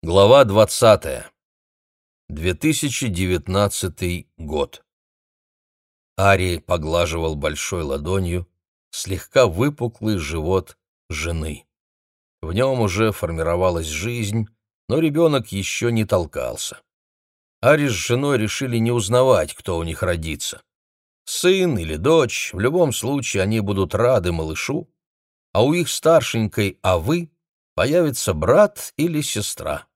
Глава 20. 2019 год. Ари поглаживал большой ладонью слегка выпуклый живот жены. В нем уже формировалась жизнь, но ребенок еще не толкался. Ари с женой решили не узнавать, кто у них родится. Сын или дочь, в любом случае они будут рады малышу, а у их старшенькой Авы появится брат или сестра.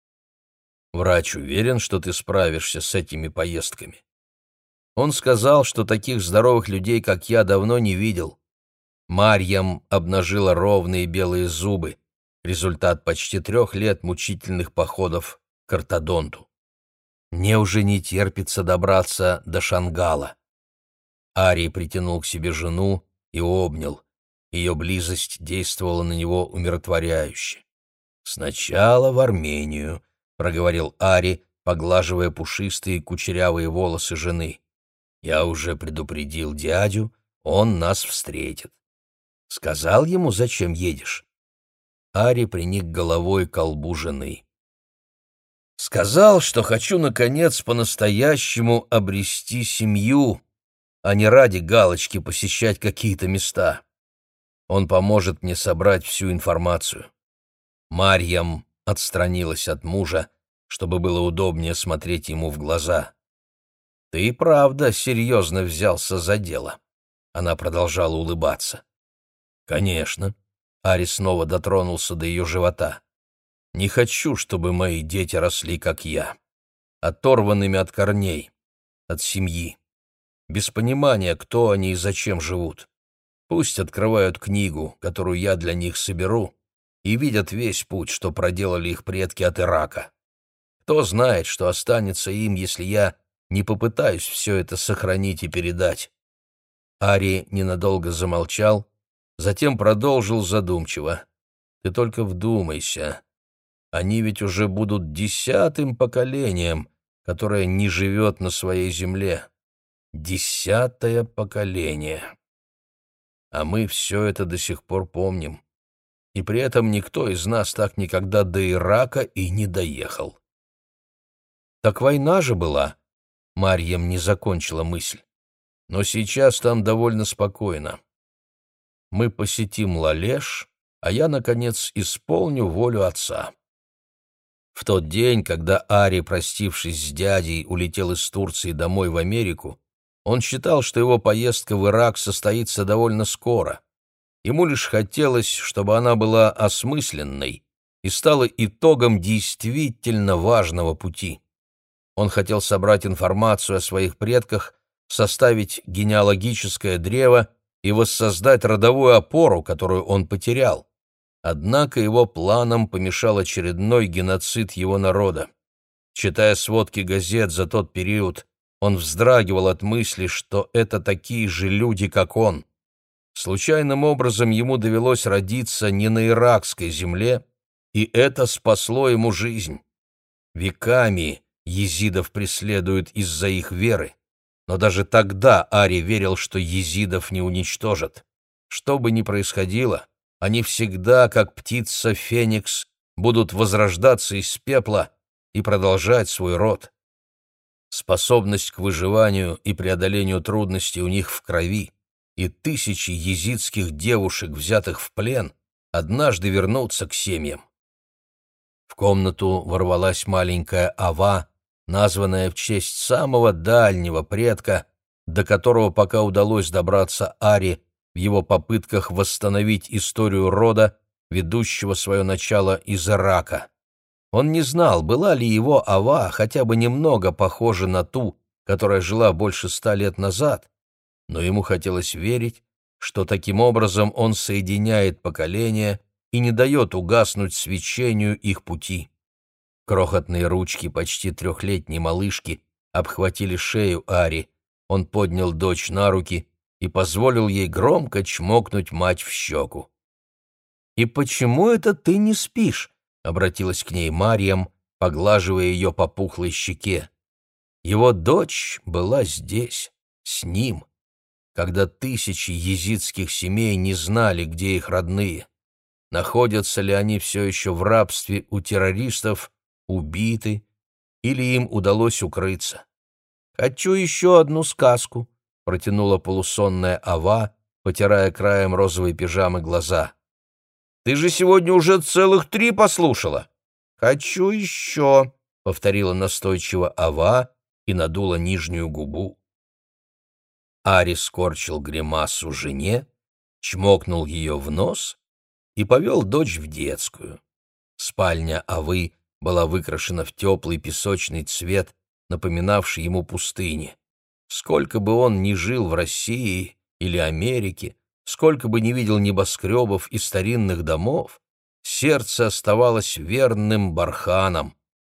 Врач уверен, что ты справишься с этими поездками. Он сказал, что таких здоровых людей, как я, давно не видел. Марьям обнажила ровные белые зубы, результат почти 3 лет мучительных походов к ортодонту. Мне уже не терпится добраться до Шангала. Ари притянул к себе жену и обнял. Ее близость действовала на него умиротворяюще. «Сначала в Армению», — проговорил Ари, поглаживая пушистые кучерявые волосы жены. «Я уже предупредил дядю, он нас встретит». «Сказал ему, зачем едешь?» Ари приник головой к колбу жены. «Сказал, что хочу, наконец, по-настоящему обрести семью, а не ради галочки посещать какие-то места. Он поможет мне собрать всю информацию». Марьям отстранилась от мужа, чтобы было удобнее смотреть ему в глаза. «Ты, правда, серьезно взялся за дело?» Она продолжала улыбаться. «Конечно». Ари снова дотронулся до ее живота. «Не хочу, чтобы мои дети росли, как я, оторванными от корней, от семьи, без понимания, кто они и зачем живут. Пусть открывают книгу, которую я для них соберу, и видят весь путь, что проделали их предки от Ирака. Кто знает, что останется им, если я не попытаюсь все это сохранить и передать». Ари ненадолго замолчал, затем продолжил задумчиво. «Ты только вдумайся. Они ведь уже будут 10-м поколением, которое не живет на своей земле. 10-е поколение. А мы все это до сих пор помним. И при этом никто из нас так никогда до Ирака и не доехал». «Так война же была», — Марьям не закончила мысль. «Но сейчас там довольно спокойно. Мы посетим Лалеш, а я, наконец, исполню волю отца». В тот день, когда Ари, простившись с дядей, улетел из Турции домой в Америку, он считал, что его поездка в Ирак состоится довольно скоро. Ему лишь хотелось, чтобы она была осмысленной и стала итогом действительно важного пути. Он хотел собрать информацию о своих предках, составить генеалогическое древо и воссоздать родовую опору, которую он потерял. Однако его планам помешал очередной геноцид его народа. Читая сводки газет за тот период, он вздрагивал от мысли, что это такие же люди, как он. Случайным образом ему довелось родиться не на иракской земле, и это спасло ему жизнь. Веками езидов преследуют из-за их веры, но даже тогда Ари верил, что езидов не уничтожат. Что бы ни происходило, они всегда, как птица Феникс, будут возрождаться из пепла и продолжать свой род. Способность к выживанию и преодолению трудностей у них в крови, и тысячи езидских девушек, взятых в плен, однажды вернутся к семьям. В комнату ворвалась маленькая Ава, названная в честь самого дальнего предка, до которого пока удалось добраться Ари в его попытках восстановить историю рода, ведущего свое начало из Ирака. Он не знал, была ли его Ава хотя бы немного похожа на ту, которая жила больше 100 лет назад, но ему хотелось верить, что таким образом он соединяет поколения и не дает угаснуть свечению их пути. Крохотные ручки почти 3-летней малышки обхватили шею Ари. Он поднял дочь на руки и позволил ей громко чмокнуть мать в щеку. «И почему это ты не спишь?» — обратилась к ней Марьям, поглаживая ее по пухлой щеке. Его дочь была здесь, с ним, когда тысячи езидских семей не знали, где их родные. Находятся ли они все еще в рабстве у террористов убиты или им удалось укрыться. «Хочу еще одну сказку», — протянула полусонная Ава, потирая краем розовой пижамы глаза. «Ты же сегодня уже целых 3 послушала». «Хочу еще», — повторила настойчиво Ава и надула нижнюю губу. Ари скорчил гримасу жене, чмокнул ее в нос и повел дочь в детскую. Спальня Авы была выкрашена в теплый песочный цвет, напоминавший ему пустыни. Сколько бы он ни жил в России или Америке, сколько бы ни видел небоскребов и старинных домов, сердце оставалось верным барханом.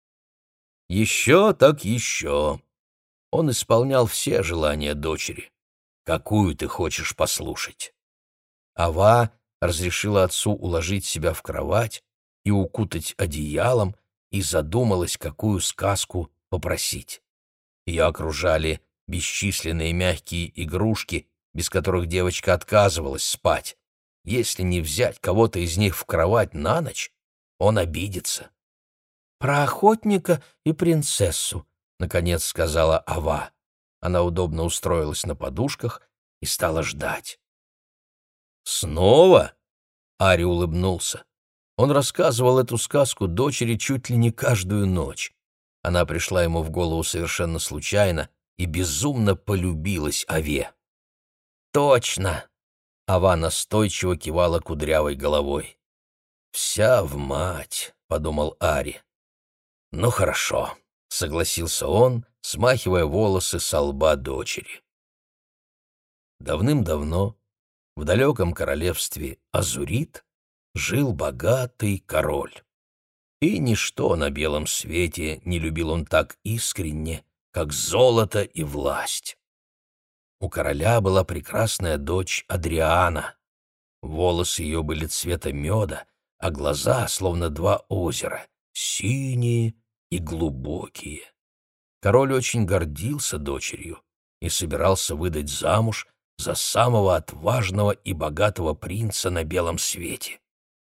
Еще так еще. Он исполнял все желания дочери. «Какую ты хочешь послушать?» Ава разрешила отцу уложить себя в кровать и укутать одеялом, и задумалась, какую сказку попросить. Ее окружали бесчисленные мягкие игрушки, без которых девочка отказывалась спать. Если не взять кого-то из них в кровать на ночь, он обидится. «Про охотника и принцессу», — наконец сказала Ава. Она удобно устроилась на подушках и стала ждать. «Снова?» — Ари улыбнулся. Он рассказывал эту сказку дочери чуть ли не каждую ночь. Она пришла ему в голову совершенно случайно и безумно полюбилась Аве. «Точно!» — Ава настойчиво кивала кудрявой головой. «Вся в мать», — подумал Ари. «Ну хорошо», — согласился он, смахивая волосы со лба дочери. Давным-давно в далеком королевстве Азурит жил богатый король. И ничто на белом свете не любил он так искренне, как золото и власть. У короля была прекрасная дочь Адриана. Волосы ее были цвета меда, а глаза, словно 2 озера, синие и глубокие. Король очень гордился дочерью и собирался выдать замуж за самого отважного и богатого принца на белом свете.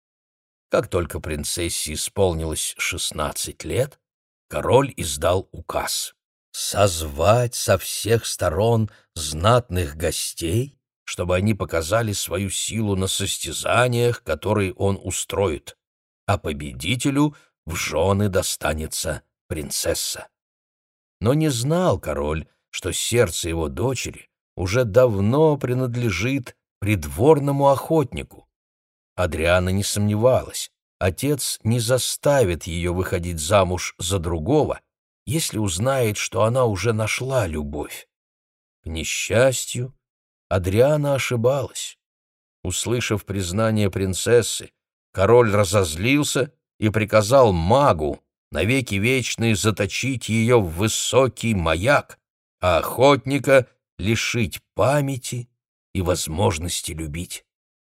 Как только принцессе исполнилось 16 лет, король издал указ созвать со всех сторон знатных гостей, чтобы они показали свою силу на состязаниях, которые он устроит, а победителю в жены достанется принцесса. Но не знал король, что сердце его дочери уже давно принадлежит придворному охотнику. Адриана не сомневалась, отец не заставит ее выходить замуж за другого, если узнает, что она уже нашла любовь. К несчастью, Адриана ошибалась. Услышав признание принцессы, король разозлился и приказал магу навеки вечные заточить ее в высокий маяк, а охотника лишить памяти и возможности любить.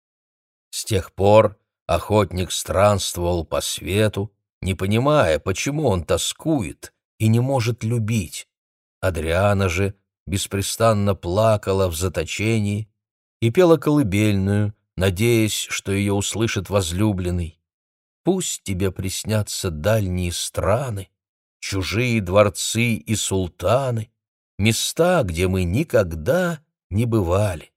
С тех пор охотник странствовал по свету, не понимая, почему он тоскует и не может любить. Адриана же беспрестанно плакала в заточении и пела колыбельную, надеясь, что ее услышит возлюбленный. Пусть тебе приснятся дальние страны, чужие дворцы и султаны, места, где мы никогда не бывали.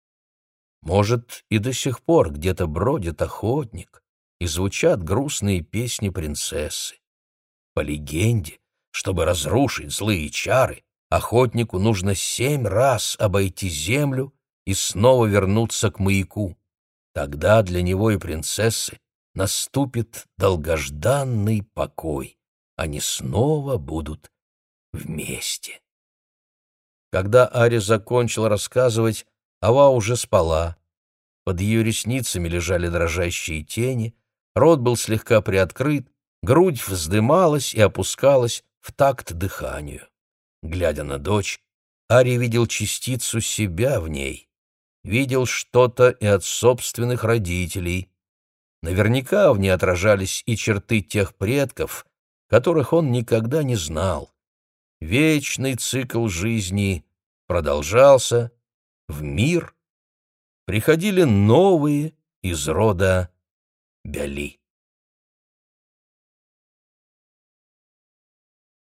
Может, и до сих пор где-то бродит охотник, и звучат грустные песни принцессы. По легенде, чтобы разрушить злые чары, охотнику нужно 7 раз обойти землю и снова вернуться к маяку. Тогда для него и принцессы наступит долгожданный покой. Они снова будут вместе. Когда Ари закончил рассказывать, Ава уже спала. Под ее ресницами лежали дрожащие тени, рот был слегка приоткрыт, грудь вздымалась и опускалась в такт дыханию. Глядя на дочь, Ари видел частицу себя в ней, видел что-то и от собственных родителей. Наверняка в ней отражались и черты тех предков, которых он никогда не знал. Вечный цикл жизни продолжался, в мир приходили новые из рода Бяли.